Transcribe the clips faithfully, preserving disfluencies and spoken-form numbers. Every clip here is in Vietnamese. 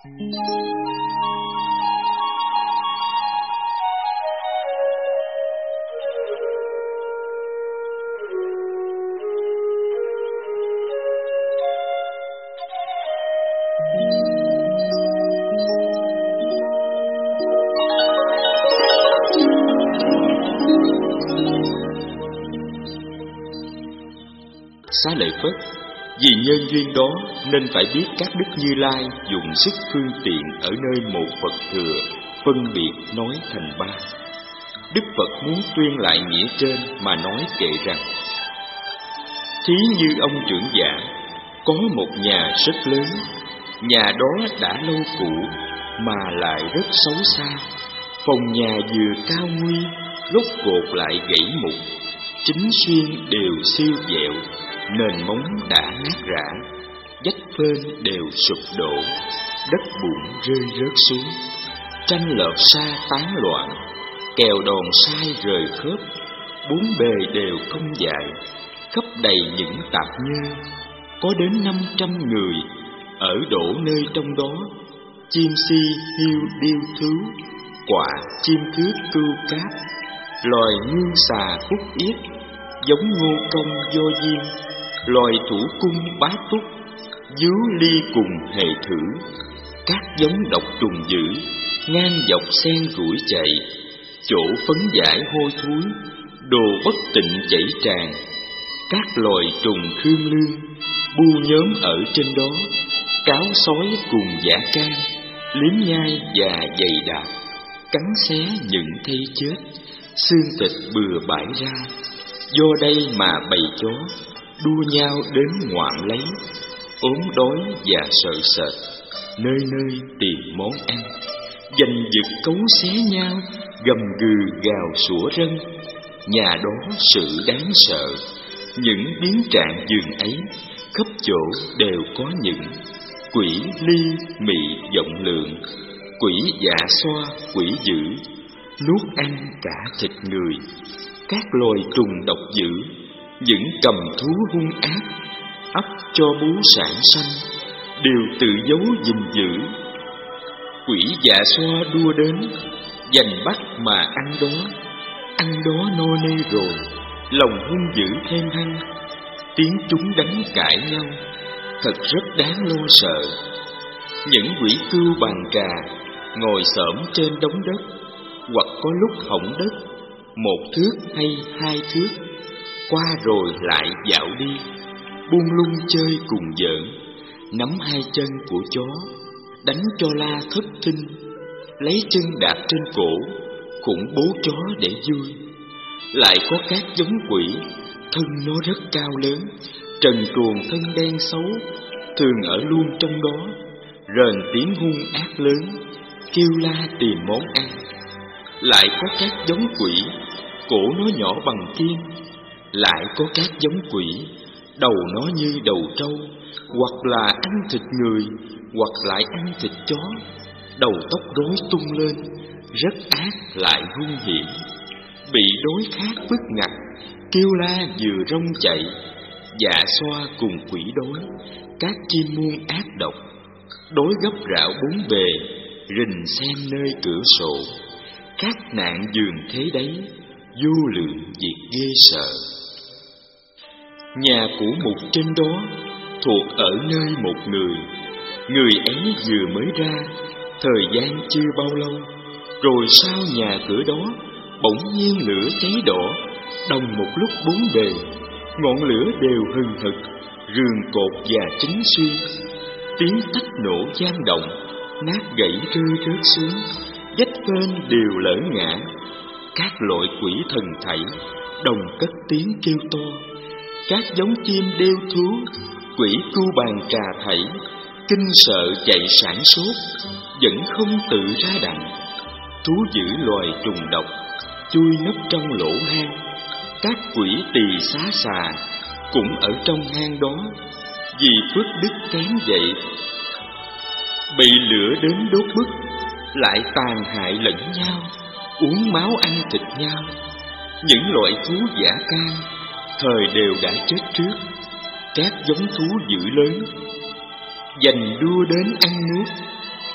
Xá Lợi Phất vì nhân duyên đó nên phải biết các đức Như Lai dùng sức phương tiện ở nơi một Phật thừa phân biệt nói thành ba. Đức Phật muốn tuyên lại nghĩa trên mà nói kệ rằng: thí như ông trưởng giả có một nhà rất lớn, nhà đó đã lâu cũ mà lại rất xấu xa. Phòng nhà vừa cao nguy, gốc cột lại gãy mục, chính xuyên đều siêu vẹo, nền móng đã nát rã, vách phên đều sụp đổ, đất bùn rơi rớt xuống, tranh lợp sa tán loạn, kèo đòn sai rời khớp, bốn bề đều không dại, khắp đầy những tạp nhơ. Có đến năm trăm người ở đổ nơi trong đó, chim si hiu điêu thú, quả chim thước cưu cáp, loài ngưu xà phúc yết, giống ngô công do diên, loài thủ cung bá túc, dú ly cùng hề thử, các giống độc trùng dữ, ngang dọc sen rủi chạy, chỗ phấn giải hôi thối, đồ bất tịnh chảy tràn, các loài trùng thương lương, bu nhóm ở trên đó, cáo sói cùng dã can, liếm nhai và dày đạp, cắn xé những thây chết, xương thịt bừa bãi ra. Do đây mà bầy chó đua nhau đến ngoạm lấy, ốm đói và sợ sệt, nơi nơi tìm món ăn, giành giật cấu xé nhau, gầm gừ gào sủa rân. Nhà đó sự đáng sợ, những biến trạng giường ấy, khắp chỗ đều có những quỷ ly mị vọng lượng, quỷ dạ xoa, quỷ dữ, nuốt ăn cả thịt người, các loài trùng độc dữ, những cầm thú hung ác, ấp cho bú sản sanh, đều tự giấu gìn giữ. Quỷ dạ xoa đua đến, giành bắt mà ăn đó, ăn đó no nê rồi, lòng hung dữ thêm hăng, tiếng chúng đánh cãi nhau, thật rất đáng lo sợ. Những quỷ cưu bàn cà ngồi xổm trên đống đất, hoặc có lúc hỏng đất, một thước hay hai thước, qua rồi lại dạo đi, buông lung chơi cùng giỡn, nắm hai chân của chó, đánh cho la thất thinh, lấy chân đạp trên cổ, khủng bố chó để vui. Lại có các giống quỷ, thân nó rất cao lớn, trần truồng thân đen xấu, thường ở luôn trong đó, rền tiếng hung ác lớn, kêu la tìm món ăn. Lại có các giống quỷ, cổ nó nhỏ bằng kim. Lại có các giống quỷ, đầu nó như đầu trâu, hoặc là ăn thịt người, hoặc lại ăn thịt chó, đầu tóc rối tung lên, rất ác lại hung hiểm. Bị đối khác vứt ngặt, kêu la vừa rong chạy, dạ xoa cùng quỷ đối, các chim muôn ác độc, đối gấp rạo bốn bề, rình xem nơi cửa sổ, các nạn giường thế đấy, vô lượng việc ghê sợ. Nhà của mục trên đó thuộc ở nơi một người, người ấy vừa mới ra, thời gian chưa bao lâu, rồi sau nhà cửa đó bỗng nhiên lửa cháy đỏ, đồng một lúc bốn bề, ngọn lửa đều hừng hực, rường cột và chính xuyên, tiếng tách nổ vang động, nát gãy rơi rớt xuống, vách phên đều lỡ ngã, các loại quỷ thần thảy đồng cất tiếng kêu to, các giống chim đêu thú, quỷ cưu bàn trà thảy, kinh sợ chạy sản sốt, vẫn không tự ra đặng. Thú dữ loài trùng độc chui nấp trong lỗ hang, các quỷ tỳ xá xà cũng ở trong hang đó, vì phước đức kém vậy, bị lửa đến đốt bức, lại tàn hại lẫn nhau, uống máu ăn thịt nhau. Những loại thú dã can thời đều đã chết trước, các giống thú dữ lớn giành đua đến ăn nuốt,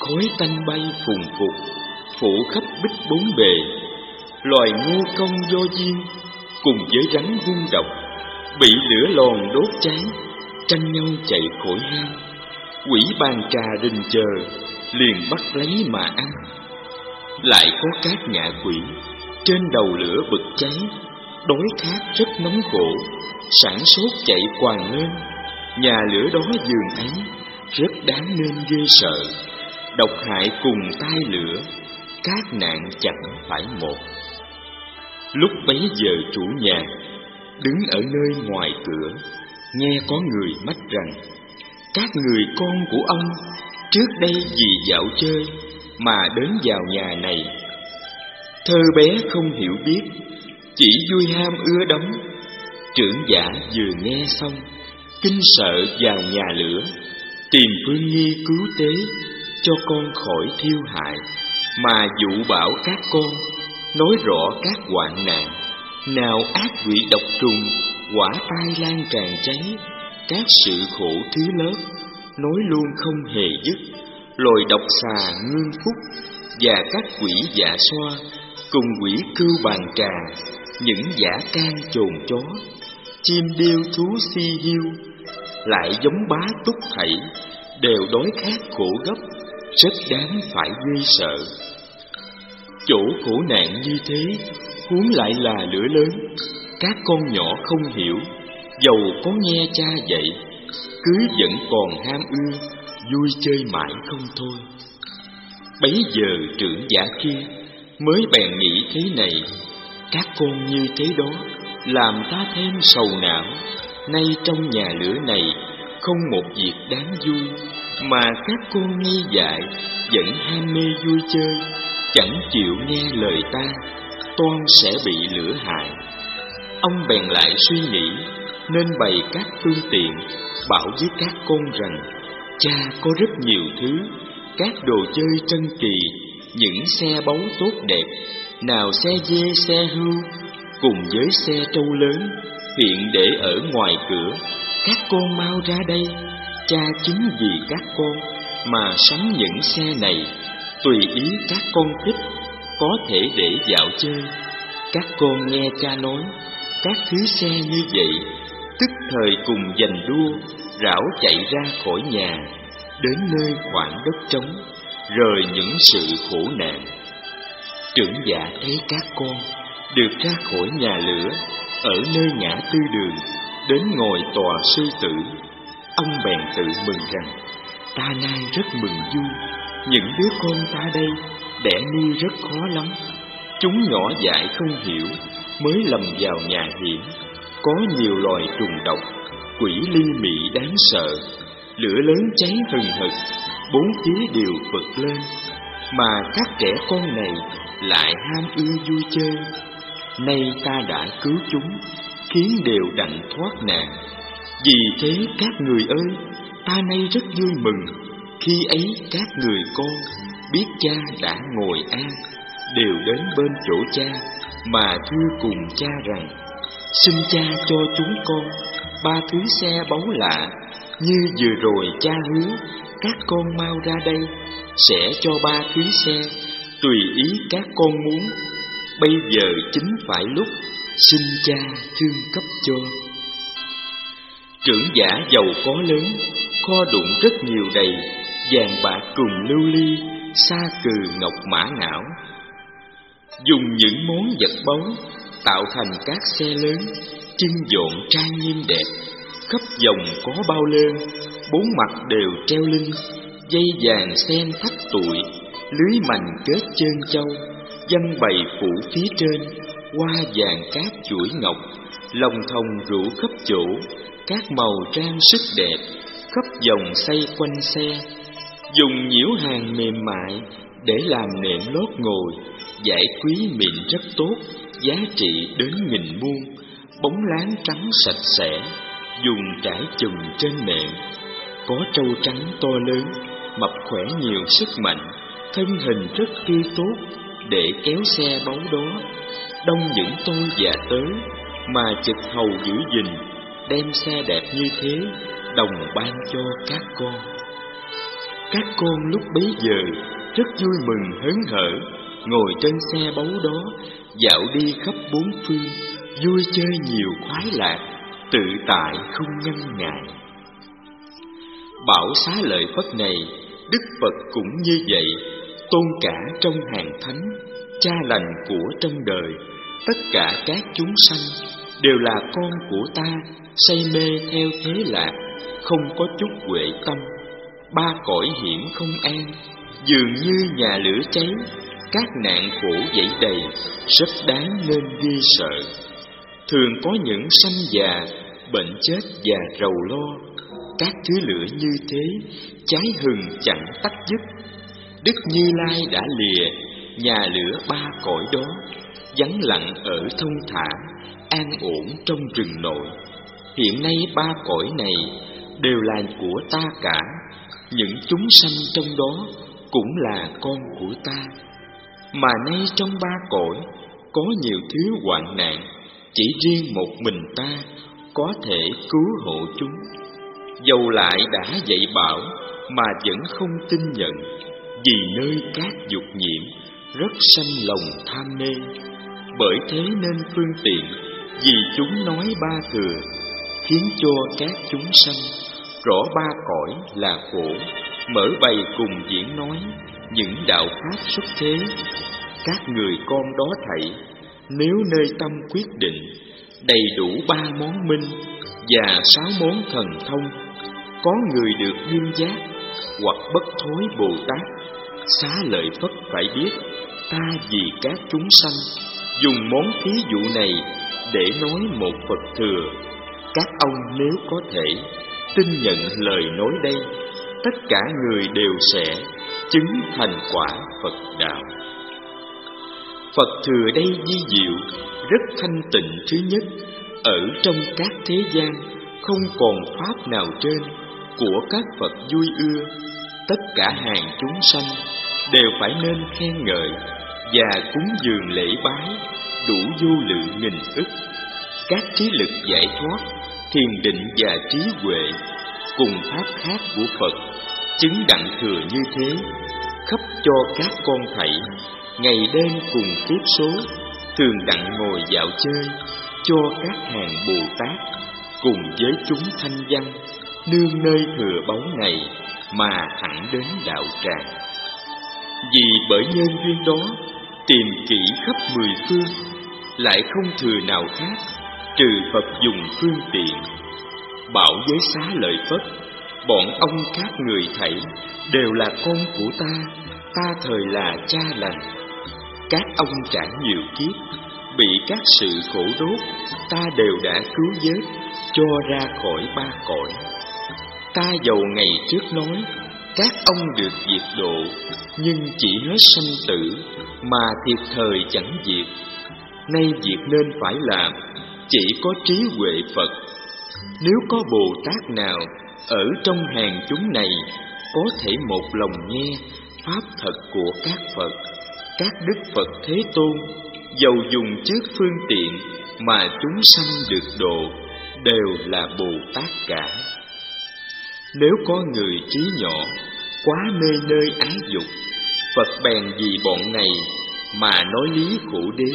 khói tanh bay phùng phục, phủ khắp bích bốn bề. Loài ngô công do diên cùng với rắn hung độc, bị lửa lòn đốt cháy, tranh nhau chạy khỏi hang. Quỷ bàn trà rình chờ, liền bắt lấy mà ăn. Lại có các ngạ quỷ trên đầu lửa bực cháy, đói khát rất nóng khổ, sảng sốt chạy quàng lên. Nhà lửa đó giường ấy rất đáng nên ghê sợ, độc hại cùng tai lửa, các nạn chẳng phải một. Lúc bấy giờ chủ nhà đứng ở nơi ngoài cửa, nghe có người mách rằng các người con của ông trước đây vì dạo chơi mà đến vào nhà này. Thơ bé không hiểu biết, chỉ vui ham ưa đóng. Trưởng giả vừa nghe xong, kinh sợ vào nhà lửa, tìm phương nghi cứu tế, cho con khỏi thiêu hại, mà dụ bảo các con nói rõ các hoạn nạn. Nào ác quỷ độc trùng, hỏa tai lan tràn cháy, các sự khổ thứ lớp, nói luôn không hề dứt. Loài độc xà ngương phúc, và các quỷ dạ xoa, cùng quỷ cưu bàn trà, những giả can chồn chó, chim điêu thú si hiu, lại giống bá túc thảy, đều đói khát khổ gấp, rất đáng phải ghê sợ. Chỗ khổ nạn như thế, huống lại là lửa lớn, các con nhỏ không hiểu, dầu có nghe cha dạy, cứ vẫn còn ham ưa, vui chơi mãi không thôi. Bấy giờ trưởng giả kia mới bèn nghĩ thế này: các con như thế đó làm ta thêm sầu não. Nay trong nhà lửa này không một việc đáng vui, mà các con nghi dại vẫn ham mê vui chơi, chẳng chịu nghe lời ta, toan sẽ bị lửa hại. Ông bèn lại suy nghĩ, nên bày các phương tiện, bảo với các con rằng cha có rất nhiều thứ, các đồ chơi trân kỳ, những xe báu tốt đẹp, nào xe dê, xe hươu, cùng với xe trâu lớn, hiện để ở ngoài cửa. Các con mau ra đây, cha chính vì các con mà sắm những xe này, tùy ý các con thích, có thể để dạo chơi. Các con nghe cha nói, các thứ xe như vậy, tức thời cùng giành đua, rảo chạy ra khỏi nhà, đến nơi khoảng đất trống, rời những sự khổ nạn. Trưởng giả thấy các con được ra khỏi nhà lửa, ở nơi ngã tư đường, đến ngồi tòa sư tử. Ông bèn tự mừng rằng, ta nay rất mừng vui, những đứa con ta đây đẻ nuôi rất khó lắm. Chúng nhỏ dại không hiểu, mới lầm vào nhà hiểm, có nhiều loài trùng độc, quỷ ly mị đáng sợ, lửa lớn cháy hừng hực, bốn phía đều bật lên, mà các trẻ con này lại ham ưa vui chơi. Nay ta đã cứu chúng, khiến đều đặng thoát nạn. Vì thế các người ơi, ta nay rất vui mừng, khi ấy các người con biết cha đã ngồi an, đều đến bên chỗ cha, mà thưa cùng cha rằng, xin cha cho chúng con ba thứ xe báu lạ, như vừa rồi cha hứa, các con mau ra đây, sẽ cho ba thứ xe, tùy ý các con muốn. Bây giờ chính phải lúc, xin cha thương cấp cho. Trưởng giả giàu có lớn, kho đụng rất nhiều đầy, vàng bạc cùng lưu ly, sa cừ ngọc mã ngảo. Dùng những món vật báu tạo thành các xe lớn, trưng dọn trang nghiêm đẹp. Khắp vòng có bao lơn, bốn mặt đều treo linh, dây vàng sen thắt tụi, lưới mành kết trơn châu, văn bày phủ phía trên, hoa vàng cát chuỗi ngọc, lòng thòng rủ khắp chỗ, các màu trang sức đẹp, khắp vòng xây quanh xe. Dùng nhiễu hàng mềm mại để làm nệm lót ngồi, vải quý mịn rất tốt, giá trị đến nghìn muôn, bóng láng trắng sạch sẽ, dùng trải chùm trên nệm. Có trâu trắng to lớn, mập khỏe nhiều sức mạnh, thân hình rất tươi tốt, để kéo xe báu đó. Đông những tôi già tới, mà trực hầu giữ gìn, đem xe đẹp như thế đồng ban cho các con. Các con lúc bấy giờ rất vui mừng hớn hở, ngồi trên xe báu đó, dạo đi khắp bốn phương, vui chơi nhiều khoái lạc, tự tại không ngăn ngại. Bảo xá lợi Phất này, Đức Phật cũng như vậy, tôn cả trong hàng thánh, cha lành của trong đời, tất cả các chúng sanh đều là con của ta, say mê theo thế lạc, không có chút huệ tâm. Ba cõi hiểm không an, dường như nhà lửa cháy, các nạn khổ dậy đầy, rất đáng nên ghê sợ. Thường có những sanh già, bệnh chết và rầu lo, các thứ lửa như thế, cháy hừng chẳng tắt dứt. Đức Như Lai đã lìa nhà lửa ba cõi đó, vắng lặng ở thông thả, an ổn trong rừng nội. Hiện nay ba cõi này đều là của ta cả, những chúng sanh trong đó cũng là con của ta. Mà nay trong ba cõi có nhiều thứ hoạn nạn, chỉ riêng một mình ta có thể cứu hộ chúng. Dầu lại đã dạy bảo mà vẫn không tin nhận, vì nơi các dục nhiễm rất sanh lòng tham mê. Bởi thế nên phương tiện vì chúng nói ba thừa, khiến cho các chúng sanh rõ ba cõi là khổ, mở bày cùng diễn nói những đạo pháp xuất thế. Các người con đó thảy, nếu nơi tâm quyết định, đầy đủ ba món minh và sáu món thần thông, có người được duyên giác hoặc bất thối Bồ Tát. Xá lợi Phất phải biết, ta vì các chúng sanh dùng món thí dụ này để nói một Phật thừa. Các ông nếu có thể tin nhận lời nói đây, tất cả người đều sẽ chứng thành quả Phật đạo. Phật thừa đây vi diệu, rất thanh tịnh. Thứ nhất, ở trong các thế gian không còn pháp nào trên của các Phật vui ưa, tất cả hàng chúng sanh đều phải nên khen ngợi và cúng dường lễ bái, đủ vô lượng nghìn ức. Các trí lực giải thoát, thiền định và trí huệ cùng pháp khác của Phật chứng đặng thừa như thế, khắp cho các con thảy, ngày đêm cùng kiếp số, thường đặng ngồi dạo chơi, cho các hàng Bồ Tát cùng với chúng thanh văn, nương nơi thừa báu này mà thẳng đến đạo tràng. Vì bởi nhân duyên đó, tìm kỹ khắp mười phương, lại không thừa nào khác trừ Phật dùng phương tiện. Bảo với xá lợi Phất, bọn ông các người thảy đều là con của ta, ta thời là cha lành. Các ông trải nhiều kiếp, bị các sự khổ đốt, ta đều đã cứu vớt, cho ra khỏi ba cõi. Ta dầu ngày trước nói, các ông được diệt độ, nhưng chỉ hết sanh tử, mà thiệt thời chẳng diệt. Nay việc nên phải làm, chỉ có trí huệ Phật. Nếu có Bồ Tát nào ở trong hàng chúng này có thể một lòng nghe pháp thật của các Phật, các Đức Phật Thế Tôn, dầu dùng trước phương tiện mà chúng sanh được độ, đều là Bồ Tát cả. Nếu có người trí nhỏ, quá mê nơi ái dục, Phật bèn vì bọn này mà nói lý khổ đế.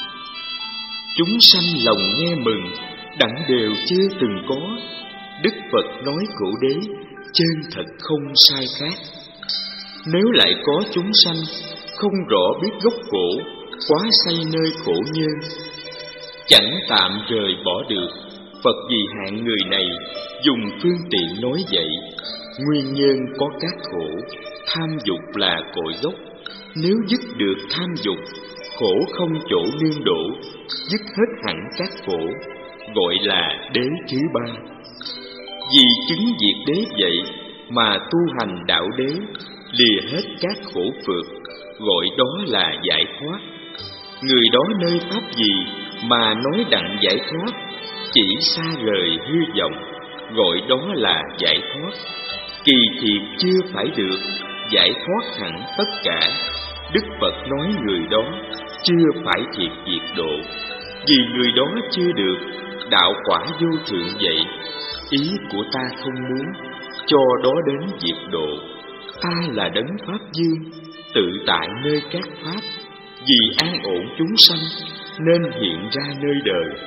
Chúng sanh lòng nghe mừng, đặng đều chưa từng có. Đức Phật nói khổ đế, chân thật không sai khác. Nếu lại có chúng sanh không rõ biết gốc khổ, quá say nơi khổ nhân, chẳng tạm rời bỏ được, Phật vì hạng người này dùng phương tiện nói vậy. Nguyên nhân có các khổ, tham dục là cội gốc. Nếu dứt được tham dục, khổ không chỗ nương đổ, dứt hết hẳn các khổ, gọi là đế thứ ba. Vì chứng diệt đế vậy mà tu hành đạo đế, lìa hết các khổ phược, gọi đó là giải thoát. Người đó nơi pháp gì mà nói đặng giải thoát, chỉ xa rời hư vọng, gọi đó là giải thoát. Kỳ thiệt chưa phải được giải thoát hẳn tất cả. Đức Phật nói người đó chưa phải thiệt diệt độ, vì người đó chưa được đạo quả vô thượng vậy. Ý của ta không muốn cho đó đến diệt độ, ta là đấng Pháp Dương, tự tại nơi các Pháp, vì an ổn chúng sanh nên hiện ra nơi đời.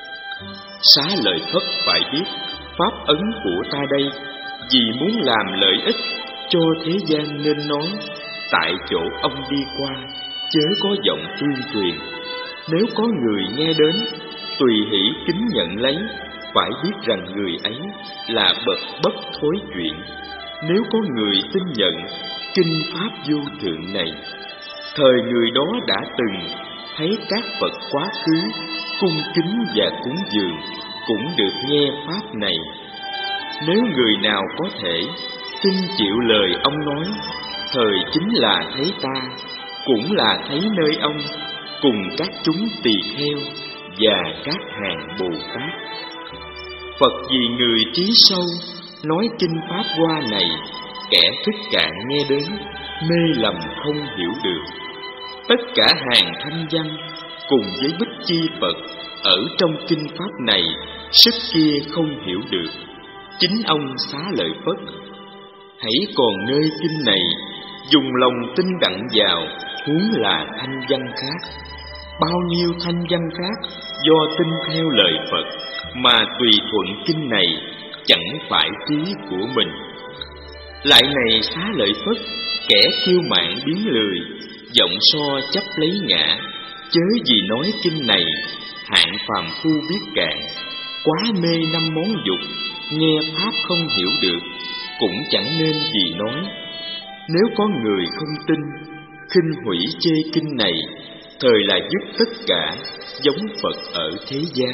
Xá lợi Phất phải biết, Pháp ấn của ta đây, vì muốn làm lợi ích cho thế gian nên nói, tại chỗ ông đi qua, chớ có giọng tuyên truyền. Nếu có người nghe đến, tùy hỷ kính nhận lấy, phải biết rằng người ấy là bậc bất thối chuyện. Nếu có người tin nhận kinh Pháp vô thượng này, thời người đó đã từng thấy các Phật quá khứ cung kính và cúng dường, cũng được nghe Pháp này. Nếu người nào có thể xin chịu lời ông nói, thời chính là thấy ta, cũng là thấy nơi ông, cùng các chúng tỳ kheo và các hàng Bồ Tát. Phật vì người trí sâu, nói kinh Pháp Hoa này, kẻ thức cạn nghe đến, mê lầm không hiểu được. Tất cả hàng thanh văn cùng với bích chi Phật ở trong kinh Pháp này, sức kia không hiểu được. Chính ông Xá Lợi Phất hãy còn nơi kinh này, dùng lòng tin đặng vào, huống là thanh văn khác. Bao nhiêu thanh văn khác do tin theo lời Phật mà tùy thuận kinh này, chẳng phải trí của mình. Lại này Xá Lợi Phất, kẻ kiêu mạn biến lười, giọng so chấp lấy ngã, chớ vì nói kinh này, hạng phàm phu biết cạn, quá mê năm món dục, nghe Pháp không hiểu được, cũng chẳng nên gì nói. Nếu có người không tin, khinh hủy chê kinh này, thời là dứt tất cả, giống Phật ở thế gian.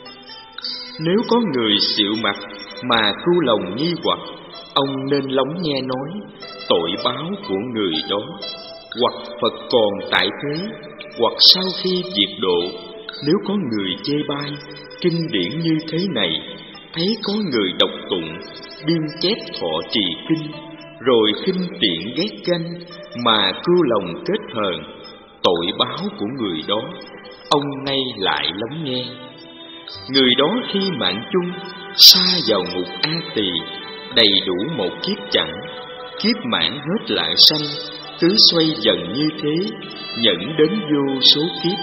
Nếu có người xịu mặt mà tu lòng nghi hoặc, ông nên lắng nghe nói tội báo của người đó. Hoặc Phật còn tại thế, hoặc sau khi diệt độ, nếu có người chê bai kinh điển như thế này, thấy có người đọc tụng, biên chép thọ trì kinh, rồi khinh tiện ghét ganh mà cưu lòng kết hờn, tội báo của người đó, ông nay lại lắng nghe. Người đó khi mạng chung sa vào ngục A Tỳ, đầy đủ một kiếp chẳng, kiếp mãn hết lại sanh, cứ xoay dần như thế, dẫn đến vô số kiếp.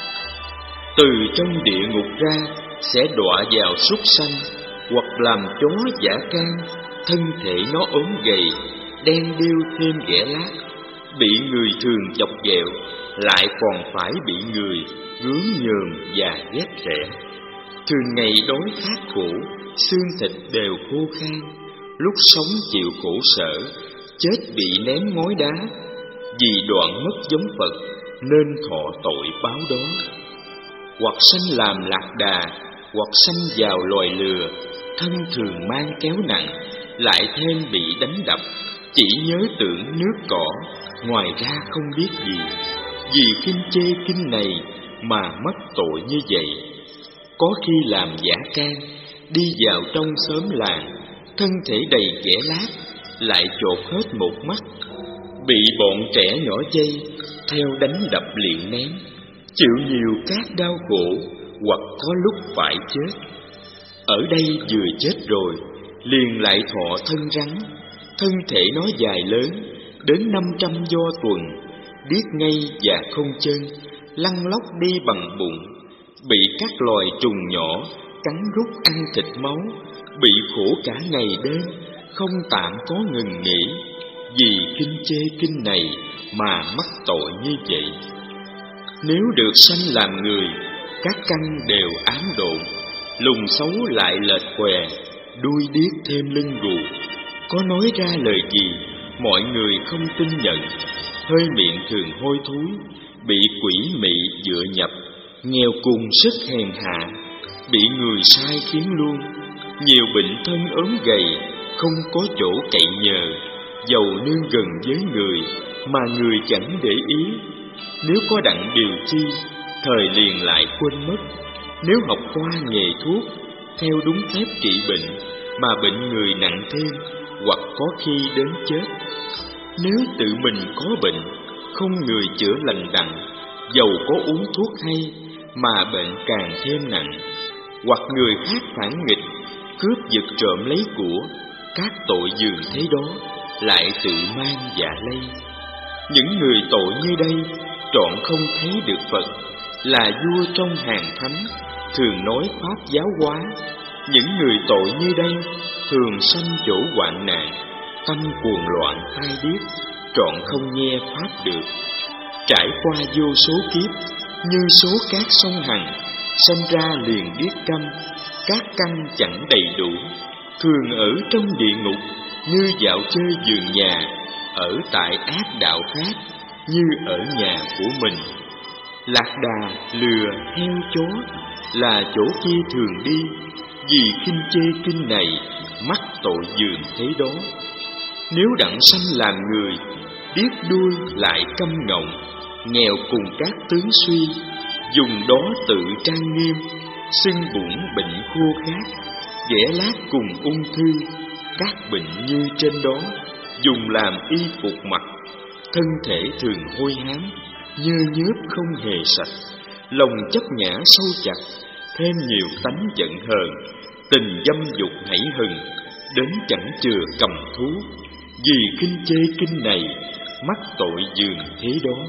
Từ trong địa ngục ra sẽ đọa vào súc sanh, hoặc làm chó giả can, thân thể nó ốm gầy, đen điêu thêm ghẻ lát, bị người thường chọc ghẹo, lại còn phải bị người gướng nhường và ghét rẻ. Thường ngày đói khát khổ, xương thịt đều khô khan, lúc sống chịu khổ sở, chết bị ném ngói đá, vì đoạn mất giống Phật nên thọ tội báo đó. Hoặc sanh làm lạc đà, hoặc sanh vào loài lừa, thân thường mang kéo nặng, lại thêm bị đánh đập, chỉ nhớ tưởng nước cỏ, ngoài ra không biết gì. Vì khinh chê kinh này mà mất tội như vậy. Có khi làm giả can, đi vào trong xóm làng, thân thể đầy ghẻ lát, lại chột hết một mắt, bị bọn trẻ nhỏ dây theo đánh đập liền ném, chịu nhiều các đau khổ, hoặc có lúc phải chết. Ở đây vừa chết rồi, liền lại thọ thân rắn, thân thể nó dài lớn, đến năm trăm do tuần, điếc ngay và không chân, lăn lóc đi bằng bụng, bị các loài trùng nhỏ cắn rút ăn thịt máu, bị khổ cả ngày đêm, không tạm có ngừng nghỉ. Vì kinh chê kinh này mà mắc tội như vậy. Nếu được sanh làm người, các căn đều ám độn, lùng xấu lại lệch què, đuôi điếc thêm lưng gù. Có nói ra lời gì, mọi người không tin nhận, hơi miệng thường hôi thối, bị quỷ mị dựa nhập, nghèo cùng sức hèn hạ, bị người sai khiến luôn, nhiều bệnh thân ốm gầy, không có chỗ cậy nhờ, giàu nương gần với người mà người chẳng để ý. Nếu có đặng điều chi, thời liền lại quên mất. Nếu học qua nghề thuốc, theo đúng phép trị bệnh, mà bệnh người nặng thêm, hoặc có khi đến chết. Nếu tự mình có bệnh, không người chữa lành đặng, dầu có uống thuốc hay, mà bệnh càng thêm nặng. Hoặc người khác phản nghịch, cướp giật trộm lấy của, các tội dường thế đó, lại tự mang dạ lây. Những người tội như đây trọn không thấy được Phật là vua trong hàng thánh, thường nói pháp giáo hóa. Những người tội như đây thường sanh chỗ hoạn nạn, tâm cuồng loạn tai điếc, trọn không nghe pháp được. Trải qua vô số kiếp, như số cát sông Hằng, sanh ra liền điếc câm, các căn chẳng đầy đủ. Thường ở trong địa ngục, như dạo chơi vườn nhà, ở tại ác đạo khác, như ở nhà của mình. Lạc đà, lừa, heo, chó là chỗ kia thường đi, vì khinh chê kinh này, mắc tội dường thế đó. Nếu đặng sanh làm người, điếc đuôi lại câm ngọng, nghèo cùng các tướng suy, dùng đó tự trang nghiêm, sưng bụng bệnh khô khát, ghẻ lát cùng ung thư, các bệnh như trên đó, dùng làm y phục mặc, thân thể thường hôi hám, nhơ nhớp không hề sạch, lòng chấp ngã sâu chặt, thêm nhiều tánh giận hờn, tình dâm dục hãy hừng, đến chẳng chừa cầm thú, vì khinh chê kinh này, mắc tội dường thế đó.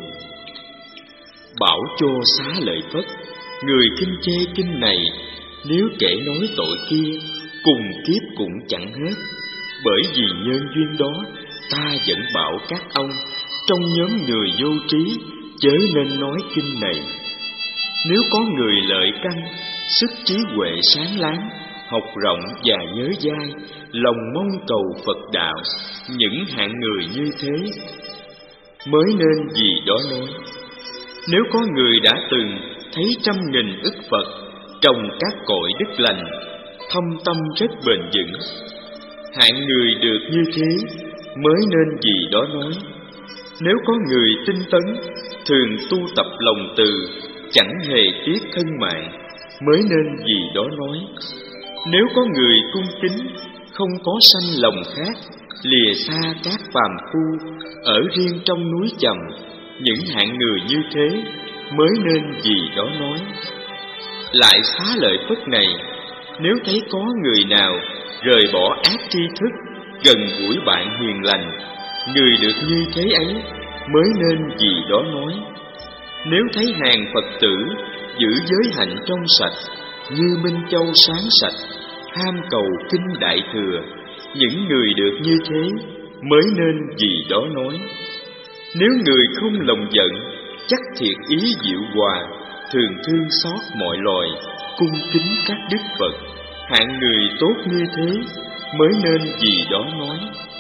Bảo cho xá lợi Phất, người khinh chê kinh này, nếu kẻ nói tội kia, cùng kiếp cũng chẳng hết. Bởi vì nhân duyên đó, ta vẫn bảo các ông, trong nhóm người vô trí, chớ nên nói kinh này. Nếu có người lợi căn, sức trí huệ sáng láng, học rộng và nhớ dai, lòng mong cầu Phật đạo, những hạng người như thế mới nên gì đó nói. Nếu có người đã từng thấy trăm nghìn ức Phật trồng các cội đức lành, thâm tâm rất bền vững, hạng người được như thế mới nên gì đó nói. Nếu có người tinh tấn, thường tu tập lòng từ, chẳng hề tiếc thân mạng, mới nên gì đó nói. Nếu có người cung kính, không có sanh lòng khác, lìa xa các phàm phu, ở riêng trong núi trầm, những hạng người như thế mới nên gì đó nói. Lại xá lợi Phất này, nếu thấy có người nào rời bỏ ác tri thức, gần gũi bạn hiền lành, người được như thế ấy mới nên gì đó nói. Nếu thấy hàng Phật tử giữ giới hạnh trong sạch, như Minh Châu sáng sạch, ham cầu kinh đại thừa, những người được như thế mới nên gì đó nói. Nếu người không lòng giận, chắc thiệt ý dịu hòa, thường thương xót mọi loài, cung kính các đức Phật, hạng người tốt như thế mới nên gì đó nói.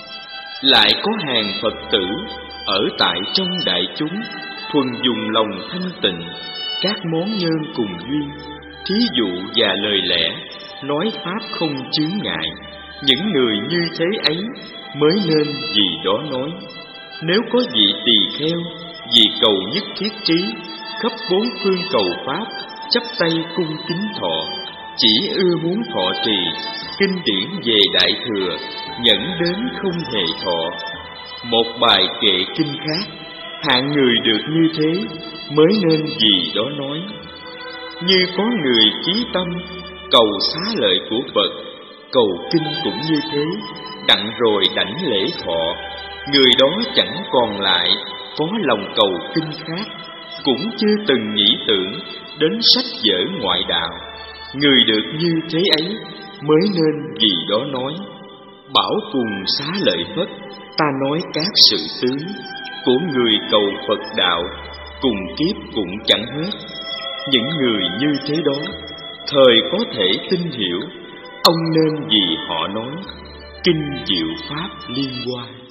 Lại có hàng Phật tử ở tại trong đại chúng, thuần dùng lòng thanh tịnh, các món nhân cùng duyên, thí dụ và lời lẽ, nói pháp không chướng ngại, những người như thế ấy mới nên gì đó nói. Nếu có vị tỳ kheo vì cầu nhất thiết trí, khắp bốn phương cầu pháp, chắp tay cung kính thọ, chỉ ưa muốn thọ trì kinh điển về đại thừa, nhẫn đến không hề thọ một bài kệ kinh khác, hạng người được như thế mới nên gì đó nói. Như có người chí tâm cầu xá lợi của Phật, cầu kinh cũng như thế, đặng rồi đảnh lễ thọ, người đó chẳng còn lại có lòng cầu kinh khác, cũng chưa từng nghĩ tưởng đến sách vở ngoại đạo, người được như thế ấy mới nên gì đó nói. Bảo cùng xá lợi Phất, ta nói các sự tướng của người cầu Phật đạo, cùng kiếp cũng chẳng hết. Những người như thế đó, thời có thể tin hiểu, ông nên gì họ nói, kinh diệu pháp liên quan.